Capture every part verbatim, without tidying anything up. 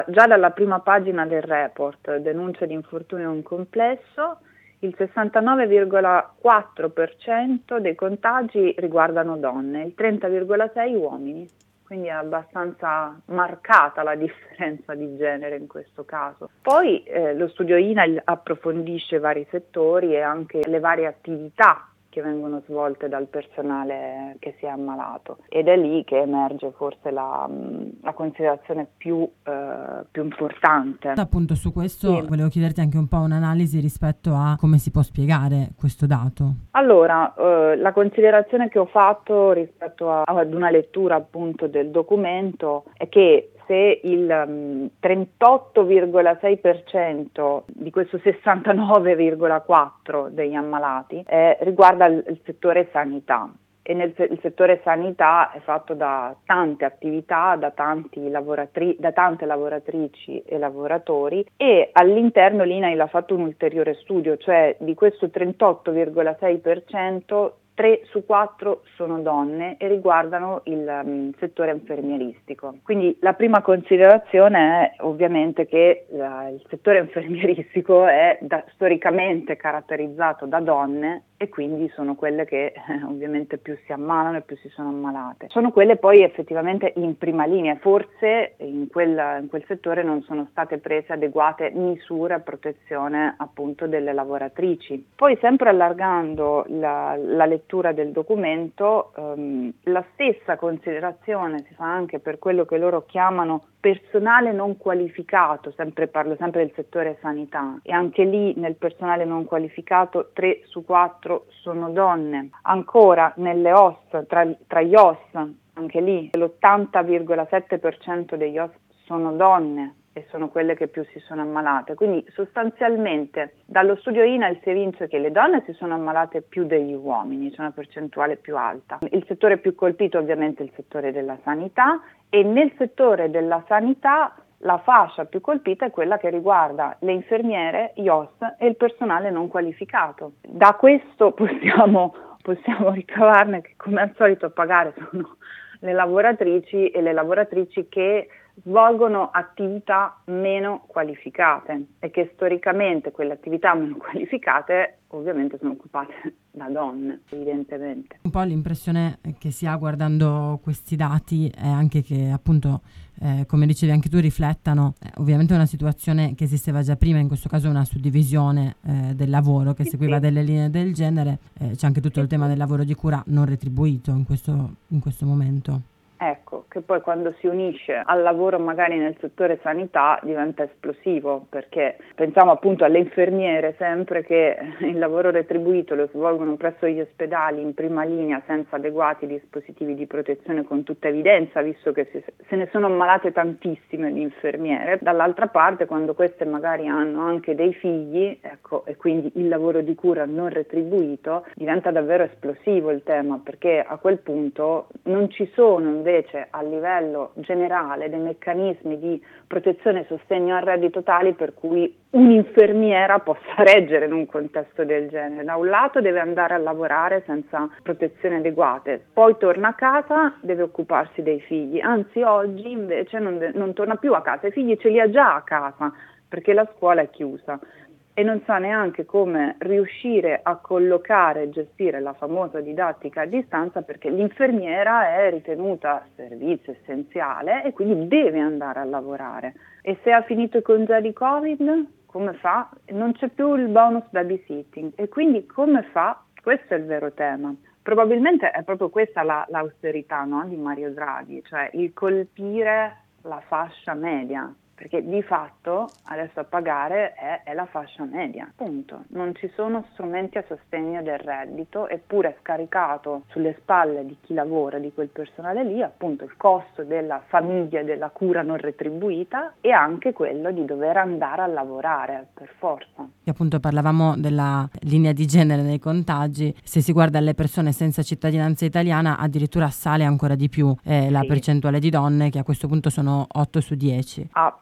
Già dalla prima pagina del report, denuncia di infortunio non complesso, il sessantanove virgola quattro per cento dei contagi riguardano donne, il trenta virgola sei per cento uomini. Quindi è abbastanza marcata la differenza di genere in questo caso. Poi eh, lo studio I N A I L approfondisce vari settori e anche le varie attività che vengono svolte dal personale che si è ammalato, ed è lì che emerge forse la, la considerazione più, eh, più importante. Appunto su questo sì. Volevo chiederti anche un po' un'analisi rispetto a come si può spiegare questo dato. Allora, eh, la considerazione che ho fatto rispetto a, ad una lettura appunto del documento è che se il um, trentotto virgola sei per cento di questo sessantanove virgola quattro per cento degli ammalati eh, riguarda il, il settore sanità, e nel il settore sanità è fatto da tante attività, da, tanti lavoratri- da tante lavoratrici e lavoratori, e all'interno l'I N A I L ha fatto un ulteriore studio, cioè di questo trentotto virgola sei per cento tre su quattro sono donne e riguardano il um, settore infermieristico. Quindi la prima considerazione è ovviamente che la, il settore infermieristico è da, storicamente caratterizzato da donne, e quindi sono quelle che eh, ovviamente più si ammalano e più si sono ammalate. Sono quelle poi effettivamente in prima linea, forse in quel, in quel settore non sono state prese adeguate misure a protezione appunto delle lavoratrici. Poi sempre allargando la, la lettura del documento, ehm, la stessa considerazione si fa anche per quello che loro chiamano personale non qualificato, sempre parlo sempre del settore sanità, e anche lì nel personale non qualificato tre su quattro sono donne. Ancora nelle O S, tra, tra gli O S, anche lì l'ottanta virgola sette per cento degli O S sono donne e sono quelle che più si sono ammalate. Quindi sostanzialmente dallo studio I N A I L si evince che le donne si sono ammalate più degli uomini, c'è una percentuale più alta. Il settore più colpito ovviamente è il settore della sanità, e nel settore della sanità la fascia più colpita è quella che riguarda le infermiere, gli O S e il personale non qualificato. Da questo possiamo, possiamo ricavarne che come al solito a pagare sono le lavoratrici, e le lavoratrici che svolgono attività meno qualificate, e che storicamente quelle attività meno qualificate ovviamente sono occupate da donne, evidentemente. Un po' l'impressione che si ha guardando questi dati è anche che appunto eh, come dicevi anche tu riflettano eh, ovviamente una situazione che esisteva già prima, in questo caso una suddivisione eh, del lavoro che sì, seguiva sì. delle linee del genere, eh, c'è anche tutto il tema del lavoro di cura non retribuito in questo, in questo momento. Ecco, che poi quando si unisce al lavoro magari nel settore sanità diventa esplosivo, perché pensiamo appunto alle infermiere sempre, che il lavoro retribuito lo svolgono presso gli ospedali in prima linea senza adeguati dispositivi di protezione, con tutta evidenza, visto che si, se ne sono ammalate tantissime di infermiere. Dall'altra parte, quando queste magari hanno anche dei figli, ecco, e quindi il lavoro di cura non retribuito, diventa davvero esplosivo il tema, perché a quel punto non ci sono invece a livello generale dei meccanismi di protezione e sostegno al reddito tali per cui un'infermiera possa reggere in un contesto del genere. Da un lato deve andare a lavorare senza protezioni adeguate, poi torna a casa, deve occuparsi dei figli, anzi oggi invece non, de- non torna più a casa, i figli ce li ha già a casa perché la scuola è chiusa, e non sa neanche come riuscire a collocare e gestire la famosa didattica a distanza, perché l'infermiera è ritenuta servizio essenziale e quindi deve andare a lavorare. E se ha finito i congedi Covid, come fa? Non c'è più il bonus babysitting, e quindi come fa? Questo è il vero tema. Probabilmente è proprio questa la, l'austerità, no, di Mario Draghi, cioè il colpire la fascia media. Perché di fatto adesso a pagare è, è la fascia media, punto. Non ci sono strumenti a sostegno del reddito, eppure scaricato sulle spalle di chi lavora, di quel personale lì, appunto il costo della famiglia e della cura non retribuita, e anche quello di dover andare a lavorare per forza. E appunto parlavamo della linea di genere nei contagi, se si guarda alle persone senza cittadinanza italiana addirittura sale ancora di più eh, la Sì. percentuale di donne, che a questo punto sono otto su dieci. Ah,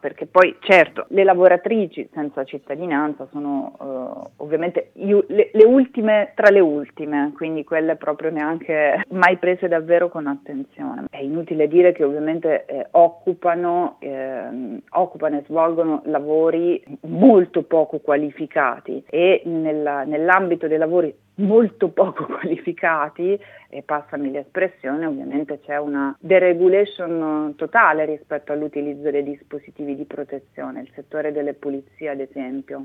perché poi certo le lavoratrici senza cittadinanza sono eh, ovviamente io, le, le ultime tra le ultime, quindi quelle proprio neanche mai prese davvero con attenzione. È inutile dire che ovviamente eh, occupano, eh, occupano e svolgono lavori molto poco qualificati e nella, nell'ambito dei lavori molto poco qualificati, e passami l'espressione, ovviamente c'è una deregulation totale rispetto all'utilizzo dei dispositivi di protezione, il settore delle pulizie ad esempio.